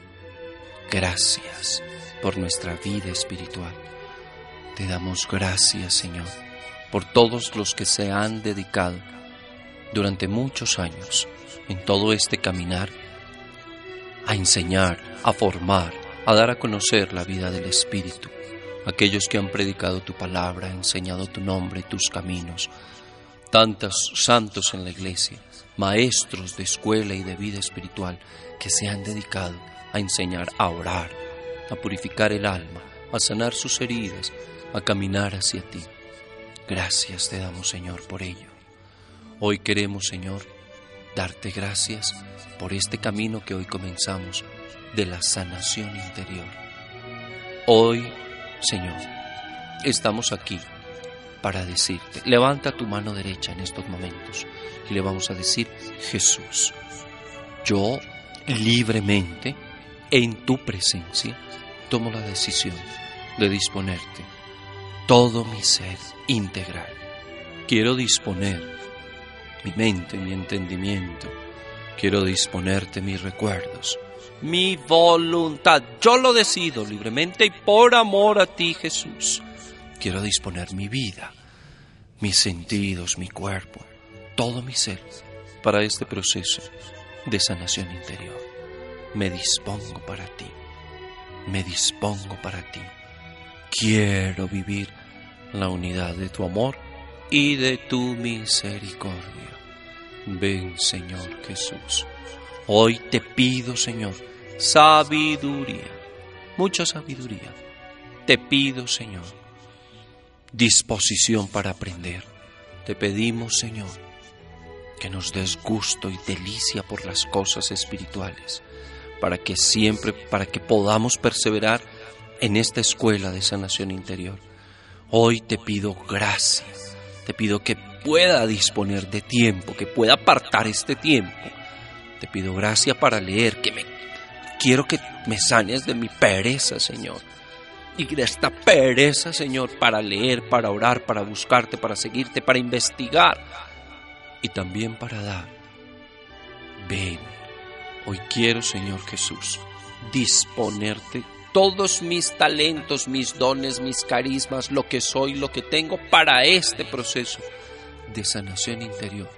S1: Gracias por nuestra vida espiritual. Te damos gracias, Señor, por todos los que se han dedicado durante muchos años en todo este caminar a enseñar, a formar, a dar a conocer la vida del Espíritu. Aquellos que han predicado tu palabra, enseñado tu nombre, tus caminos. Tantos santos en la iglesia, maestros de escuela y de vida espiritual que se han dedicado a enseñar a orar, a purificar el alma, a sanar sus heridas, a caminar hacia ti. Gracias te damos, Señor, por ello. Hoy queremos, Señor, darte gracias por este camino que hoy comenzamos de la sanación interior. Hoy, Señor, estamos aquí para decirte, levanta tu mano derecha en estos momentos y le vamos a decir: Jesús, yo libremente en tu presencia tomo la decisión de disponerte todo mi ser integral. Quiero disponer mi mente, mi entendimiento, quiero disponerte mis recuerdos, mi voluntad. Yo lo decido libremente y por amor a ti, Jesús. Quiero disponer mi vida, mis sentidos, mi cuerpo, todo mi ser para este proceso de sanación interior. Me dispongo para ti, me dispongo para ti. Quiero vivir la unidad de tu amor y de tu misericordia. Ven, Señor Jesús. Hoy te pido, Señor, sabiduría, mucha sabiduría. Te pido, Señor, disposición para aprender. Te pedimos, Señor, que nos des gusto y delicia por las cosas espirituales, para que siempre, para que podamos perseverar en esta escuela de sanación interior. Hoy te pido gracia, te pido que pueda disponer de tiempo, que pueda apartar este tiempo. Te pido gracia para leer, que me quiero que me sanes de mi pereza, Señor. Y de esta pereza, Señor, para leer, para orar, para buscarte, para seguirte, para investigar y también para dar. Ven, hoy quiero, Señor Jesús, disponerte todos mis talentos, mis dones, mis carismas, lo que soy, lo que tengo para este proceso de sanación interior.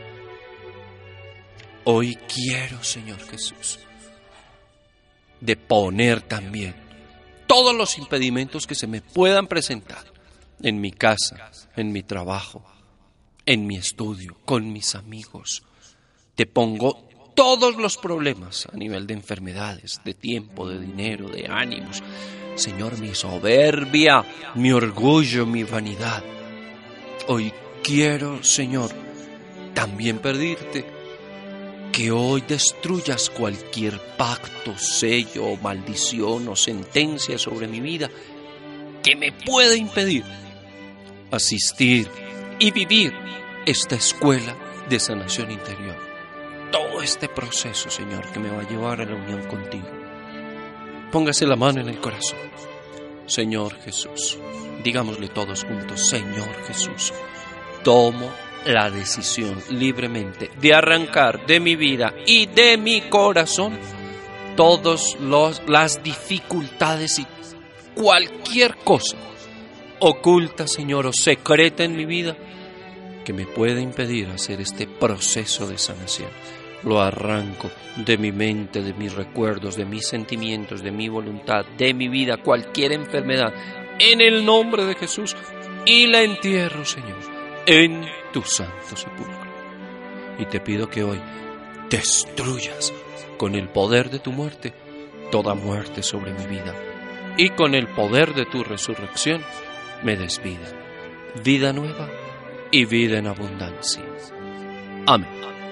S1: Hoy quiero, Señor Jesús, de poner también todos los impedimentos que se me puedan presentar en mi casa, en mi trabajo, en mi estudio, con mis amigos. Te pongo todos los problemas a nivel de enfermedades, de tiempo, de dinero, de ánimos. Señor, mi soberbia, mi orgullo, mi vanidad. Hoy quiero, Señor, también pedirte que hoy destruyas cualquier pacto, sello, maldición o sentencia sobre mi vida que me pueda impedir asistir y vivir esta escuela de sanación interior. Todo este proceso, Señor, que me va a llevar a la unión contigo. Póngase la mano en el corazón. Señor Jesús, digámosle todos juntos: Señor Jesús, tomo la decisión libremente de arrancar de mi vida y de mi corazón todas las dificultades y cualquier cosa oculta, Señor, o secreta en mi vida que me pueda impedir hacer este proceso de sanación. Lo arranco de mi mente, de mis recuerdos, de mis sentimientos, de mi voluntad, de mi vida, cualquier enfermedad, en el nombre de Jesús, y la entierro, Señor, en tu santo sepulcro. Y te pido que hoy destruyas con el poder de tu muerte toda muerte sobre mi vida, y con el poder de tu resurrección me des vida, vida nueva y vida en abundancia. Amén.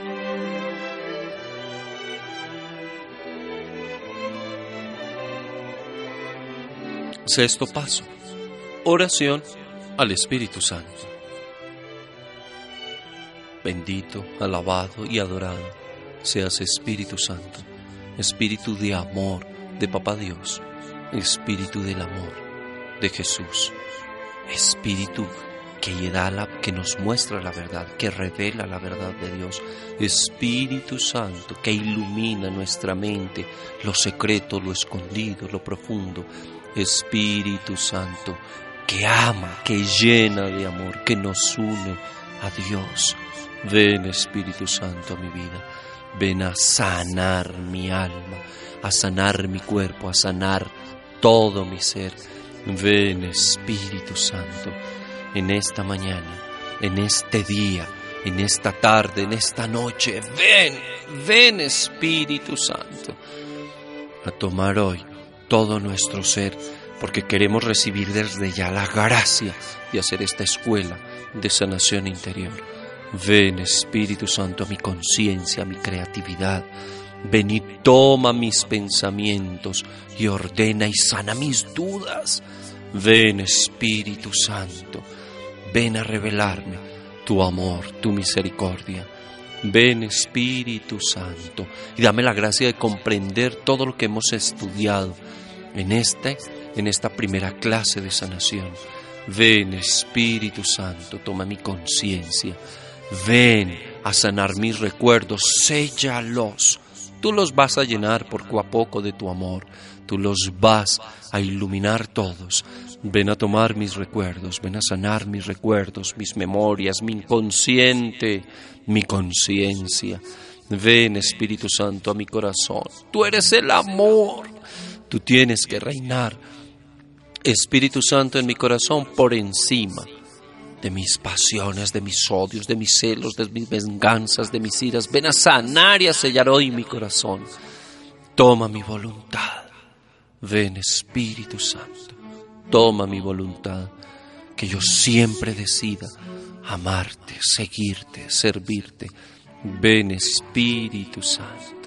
S1: Sexto paso. Oración al Espíritu Santo. Bendito, alabado y adorado seas Espíritu Santo, Espíritu de amor de Papá Dios, Espíritu del amor de Jesús, Espíritu que da la, que nos muestra la verdad, que revela la verdad de Dios, Espíritu Santo que ilumina nuestra mente, lo secreto, lo escondido, lo profundo, Espíritu Santo que ama, que llena de amor, que nos une a Dios. Ven, Espíritu Santo, a mi vida. Ven a sanar mi alma, a sanar mi cuerpo, a sanar todo mi ser. Ven, Espíritu Santo, en esta mañana, en este día, en esta tarde, en esta noche. Ven, ven, Espíritu Santo, a tomar hoy todo nuestro ser, porque queremos recibir desde ya la gracia de hacer esta escuela de sanación interior. Ven, Espíritu Santo, a mi conciencia, a mi creatividad. Ven y toma mis pensamientos y ordena y sana mis dudas. Ven, Espíritu Santo, ven a revelarme tu amor, tu misericordia. Ven, Espíritu Santo, y dame la gracia de comprender todo lo que hemos estudiado en, este, en esta primera clase de sanación. Ven, Espíritu Santo, toma mi conciencia. Ven a sanar mis recuerdos, séllalos. Tú los vas a llenar poco a poco de tu amor. Tú los vas a iluminar todos. Ven a tomar mis recuerdos, ven a sanar mis recuerdos, mis memorias, mi inconsciente, mi conciencia. Ven, Espíritu Santo, a mi corazón. Tú eres el amor. Tú tienes que reinar, Espíritu Santo, en mi corazón por encima de mis pasiones, de mis odios, de mis celos, de mis venganzas, de mis iras. Ven a sanar y a sellar hoy mi corazón. Toma mi voluntad. Ven, Espíritu Santo, toma mi voluntad, que yo siempre decida amarte, seguirte, servirte. Ven, Espíritu Santo,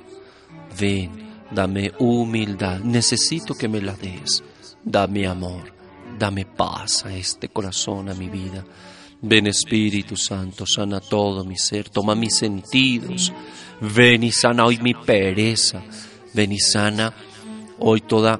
S1: ven, dame humildad, necesito que me la des. Dame amor, dame paz a este corazón, a mi vida. Ven, Espíritu Santo, sana todo mi ser, toma mis sentidos. Ven y sana hoy mi pereza. Ven y sana hoy toda,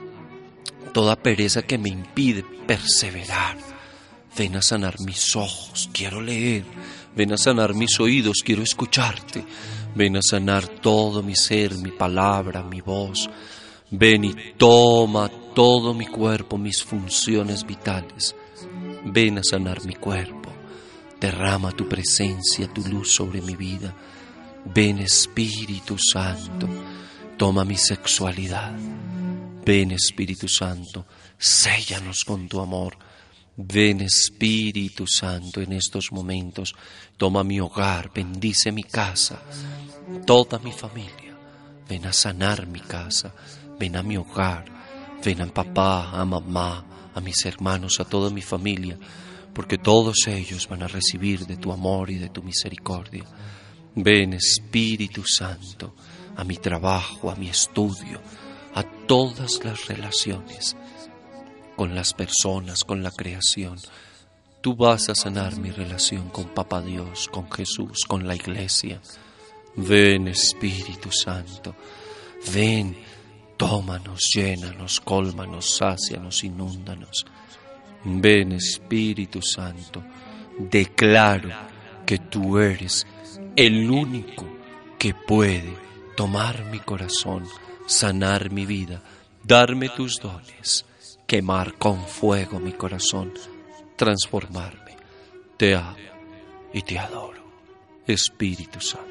S1: toda pereza que me impide perseverar. Ven a sanar mis ojos, quiero leer. Ven a sanar mis oídos, quiero escucharte. Ven a sanar todo mi ser, mi palabra, mi voz. Ven y toma todo mi cuerpo, mis funciones vitales. Ven a sanar mi cuerpo. Derrama tu presencia, tu luz sobre mi vida. Ven, Espíritu Santo, toma mi sexualidad. Ven, Espíritu Santo, séllanos con tu amor. Ven, Espíritu Santo, en estos momentos, toma mi hogar, bendice mi casa, toda mi familia. Ven a sanar mi casa, ven a mi hogar, ven a papá, a mamá, a mis hermanos, a toda mi familia, porque todos ellos van a recibir de tu amor y de tu misericordia. Ven, Espíritu Santo, a mi trabajo, a mi estudio, a todas las relaciones, con las personas, con la creación. Tú vas a sanar mi relación con Papá Dios, con Jesús, con la iglesia. Ven, Espíritu Santo, ven, tómanos, llénanos, cólmanos, sácianos, inúndanos. Ven, Espíritu Santo, declaro que tú eres el único que puede tomar mi corazón, sanar mi vida, darme tus dones, quemar con fuego mi corazón, transformarme. Te amo y te adoro, Espíritu Santo.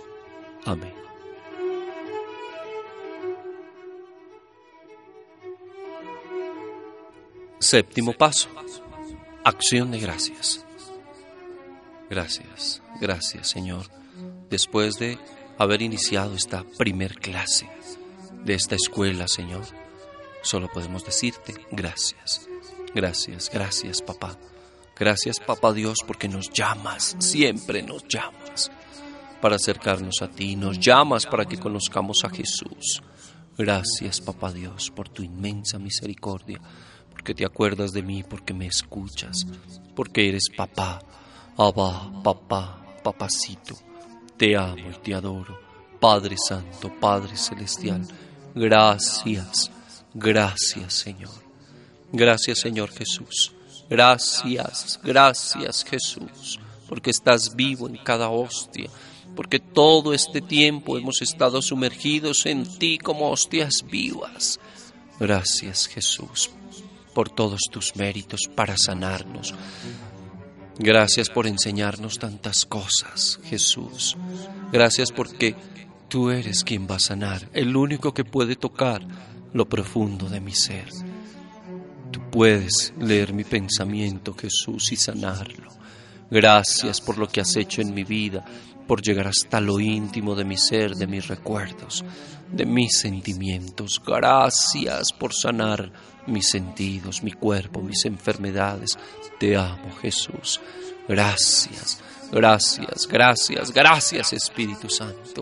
S1: Amén. Séptimo paso. Acción de gracias. Gracias, gracias, Señor. Después de haber iniciado esta primer clase de esta escuela, Señor, solo podemos decirte gracias. Gracias, gracias, papá. Gracias, papá Dios, porque nos llamas, siempre nos llamas para acercarnos a ti, nos llamas para que conozcamos a Jesús. Gracias, papá Dios, por tu inmensa misericordia, porque te acuerdas de mí, porque me escuchas, porque eres papá, Abba, papá, papacito. Te amo y te adoro, Padre Santo, Padre Celestial. Gracias, gracias, Señor. Gracias, Señor Jesús. Gracias, gracias, Jesús, porque estás vivo en cada hostia, porque todo este tiempo hemos estado sumergidos en ti como hostias vivas. Gracias, Jesús, por todos tus méritos para sanarnos. Gracias por enseñarnos tantas cosas, Jesús. Gracias porque tú eres quien va a sanar, el único que puede tocar lo profundo de mi ser. Tú puedes leer mi pensamiento, Jesús, y sanarlo. Gracias por lo que has hecho en mi vida, por llegar hasta lo íntimo de mi ser, de mis recuerdos, de mis sentimientos. Gracias por sanar mis sentidos, mi cuerpo, mis enfermedades. Te amo, Jesús. Gracias, gracias, gracias, gracias, Espíritu Santo.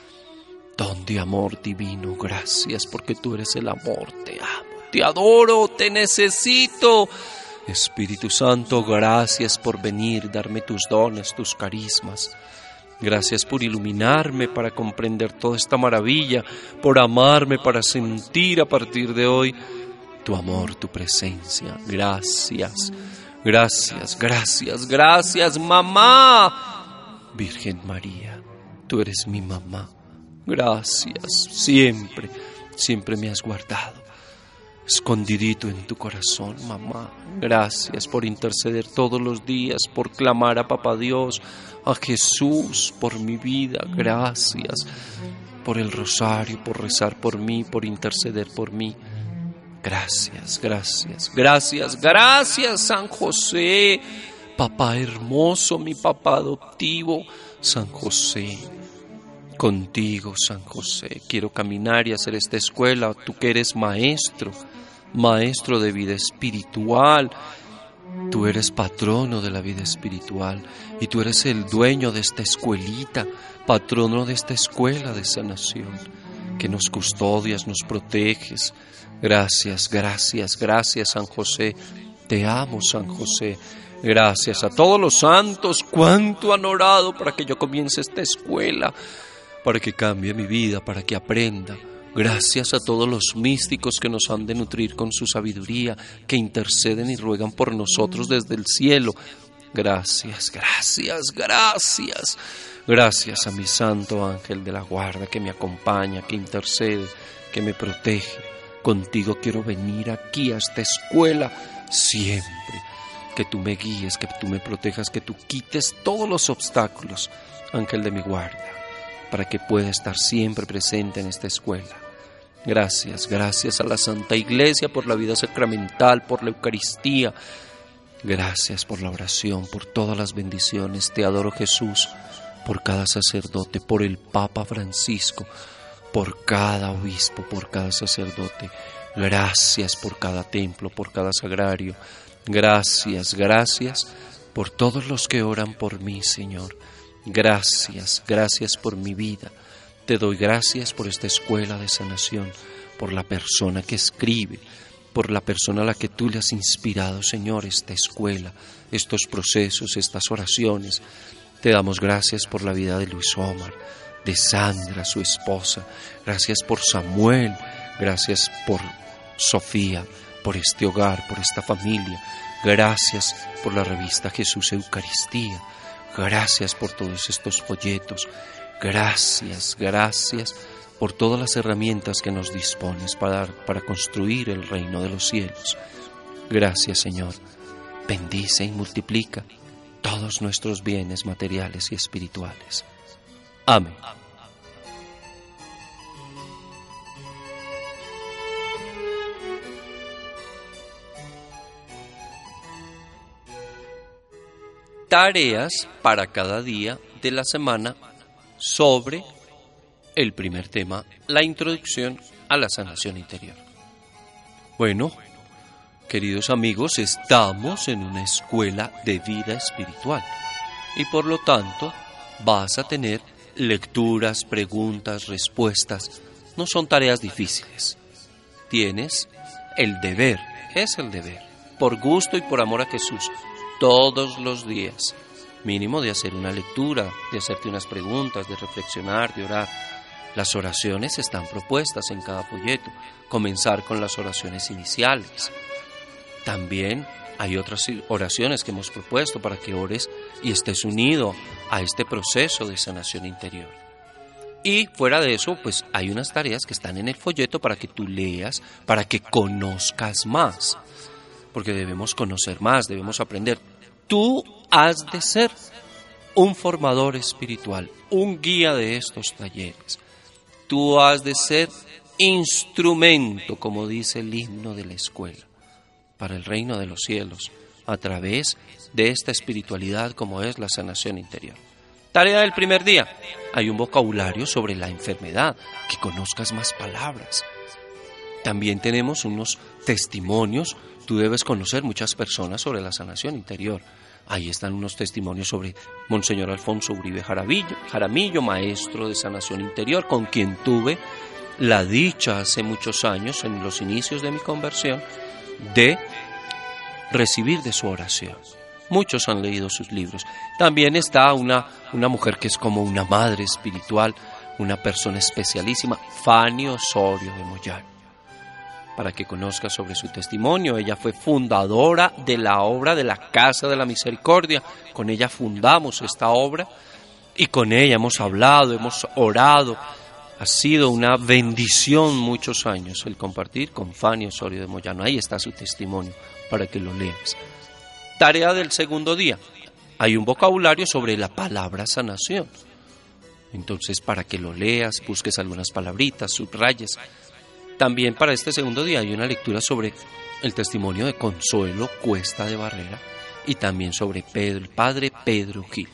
S1: Don de amor divino, gracias porque tú eres el amor. Te amo, te adoro, te necesito. Espíritu Santo, gracias por venir, darme tus dones, tus carismas. Gracias por iluminarme para comprender toda esta maravilla, por amarme para sentir a partir de hoy tu amor, tu presencia. Gracias, gracias, gracias, gracias, mamá. Virgen María, tú eres mi mamá. Gracias, siempre, siempre me has guardado, escondidito en tu corazón, mamá. Gracias por interceder todos los días, por clamar a Papá Dios, a Jesús, por mi vida. Gracias por el rosario, por rezar por mí, por interceder por mí. Gracias, gracias, gracias, gracias, San José, papá hermoso, mi papá adoptivo, San José. Contigo, San José, quiero caminar y hacer esta escuela, tú que eres maestro, maestro de vida espiritual. Tú eres patrono de la vida espiritual y tú eres el dueño de esta escuelita, patrono de esta escuela de sanación, que nos custodias, nos proteges. Gracias, gracias, gracias, San José. Te amo, San José. Gracias a todos los santos, cuánto han orado para que yo comience esta escuela, para que cambie mi vida, para que aprenda. Gracias a todos los místicos que nos han de nutrir con su sabiduría, que interceden y ruegan por nosotros desde el cielo. Gracias, gracias, gracias. Gracias a mi santo ángel de la guarda que me acompaña, que intercede, que me protege. Contigo quiero venir aquí a esta escuela siempre. Que tú me guíes, que tú me protejas, que tú quites todos los obstáculos, ángel de mi guarda, para que pueda estar siempre presente en esta escuela. Gracias, gracias a la Santa Iglesia por la vida sacramental, por la Eucaristía. Gracias por la oración, por todas las bendiciones. Te adoro, Jesús, por cada sacerdote, por el Papa Francisco, por cada obispo, por cada sacerdote. Gracias por cada templo, por cada sagrario. Gracias, gracias por todos los que oran por mí, Señor. Gracias, gracias por mi vida. Te doy gracias por esta escuela de sanación, por la persona que escribe, por la persona a la que tú le has inspirado, Señor, esta escuela, estos procesos, estas oraciones. Te damos gracias por la vida de Luis Omar, de Sandra, su esposa. Gracias por Samuel, gracias por Sofía, por este hogar, por esta familia. Gracias por la revista Jesús Eucaristía. Gracias por todos estos folletos. Gracias, gracias por todas las herramientas que nos dispones para, para construir el reino de los cielos. Gracias, Señor. Bendice y multiplica todos nuestros bienes materiales y espirituales. Amén. Tareas para cada día de la semana sobre el primer tema, la introducción a la sanación interior. Bueno, Queridos amigos, estamos en una escuela de vida espiritual y por lo tanto vas a tener lecturas, preguntas, respuestas. No son tareas difíciles. Tienes el deber, es el deber, por gusto y por amor a Jesús, todos los días, mínimo de hacer una lectura, de hacerte unas preguntas, de reflexionar, de orar. Las oraciones están propuestas en cada folleto. Comenzar con las oraciones iniciales. También hay otras oraciones que hemos propuesto para que ores y estés unido a este proceso de sanación interior. Y fuera de eso, pues hay unas tareas que están en el folleto para que tú leas, para que conozcas más. Porque debemos conocer más, debemos aprender. Tú has de ser un formador espiritual, un guía de estos talleres. Tú has de ser instrumento, como dice el himno de la escuela, para el reino de los cielos, a través de esta espiritualidad como es la sanación interior. Tarea del primer día. Hay un vocabulario sobre la enfermedad, que conozcas más palabras. También tenemos unos testimonios. Tú debes conocer muchas personas sobre la sanación interior. Ahí están unos testimonios sobre Monseñor Alfonso Uribe Jaramillo, Jaramillo, maestro de sanación interior, con quien tuve la dicha hace muchos años, en los inicios de mi conversión, de recibir de su oración. Muchos han leído sus libros. También está una, una mujer que es como una madre espiritual, una persona especialísima, Fanny Osorio de Moyano. Para que conozcas sobre su testimonio, ella fue fundadora de la obra de la Casa de la Misericordia. Con ella fundamos esta obra y con ella hemos hablado, hemos orado. Ha sido una bendición muchos años el compartir con Fanny Osorio de Moyano. Ahí está su testimonio para que lo leas. Tarea del segundo día. Hay un vocabulario sobre la palabra sanación. Entonces, para que lo leas, busques algunas palabritas, subrayes. También para este segundo día hay una lectura sobre el testimonio de Consuelo Cuesta de Barrera y también sobre Pedro, el padre Pedro Gil.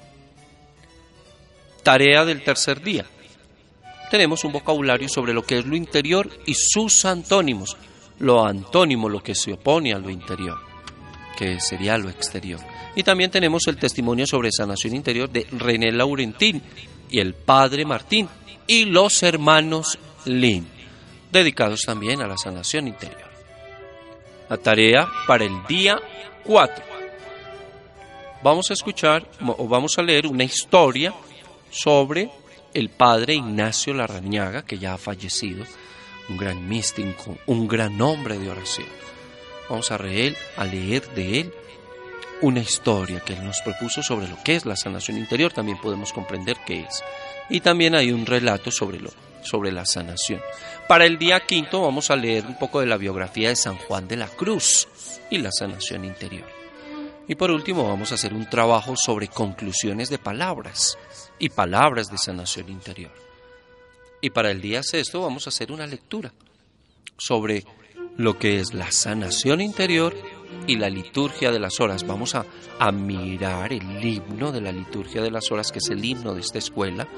S1: Tarea del tercer día. Tenemos un vocabulario sobre lo que es lo interior y sus antónimos. Lo antónimo, lo que se opone a lo interior, que sería lo exterior. Y también tenemos el testimonio sobre sanación interior de René Laurentín y el padre Martín y los hermanos Lin, dedicados también a la sanación interior. La tarea para el día cuatro. Vamos a escuchar o vamos a leer una historia sobre el padre Ignacio Larrañaga, que ya ha fallecido, un gran místico, un gran hombre de oración. Vamos a leer, a leer de él una historia que él nos propuso sobre lo que es la sanación interior. También podemos comprender qué es. Y también hay un relato sobre lo sobre la sanación. Para el día quinto vamos a leer un poco de la biografía de San Juan de la Cruz y la sanación interior. Y por último vamos a hacer un trabajo sobre conclusiones de palabras y palabras de sanación interior. Y para el día sexto vamos a hacer una lectura sobre lo que es la sanación interior y la liturgia de las horas. Vamos a, a mirar el himno de la liturgia de las horas, que es el himno de esta escuela.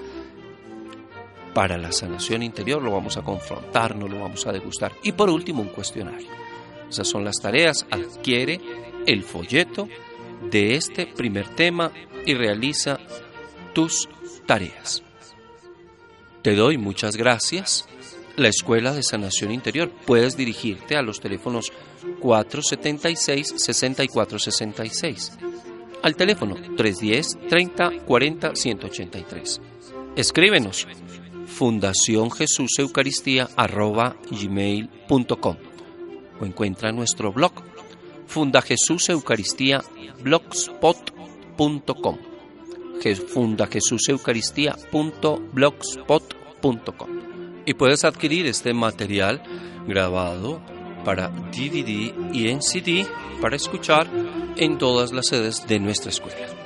S1: Para la sanación interior lo vamos a confrontar, no lo vamos a degustar. Y por último, un cuestionario. Esas son las tareas. Adquiere el folleto de este primer tema y realiza tus tareas. Te doy muchas gracias. La Escuela de Sanación Interior. Puedes dirigirte a los teléfonos cuatro siete seis, seis cuatro seis seis, al teléfono tres uno cero, treinta, cuarenta, ciento ochenta y tres. Escríbenos fundación jesús eucaristía arroba gmail punto com o encuentra nuestro blog funda jesús eucaristía blogspot punto com funda jesús eucaristía punto blogspot punto com y puedes adquirir este material grabado para D V D y en C D para escuchar en todas las sedes de nuestra escuela.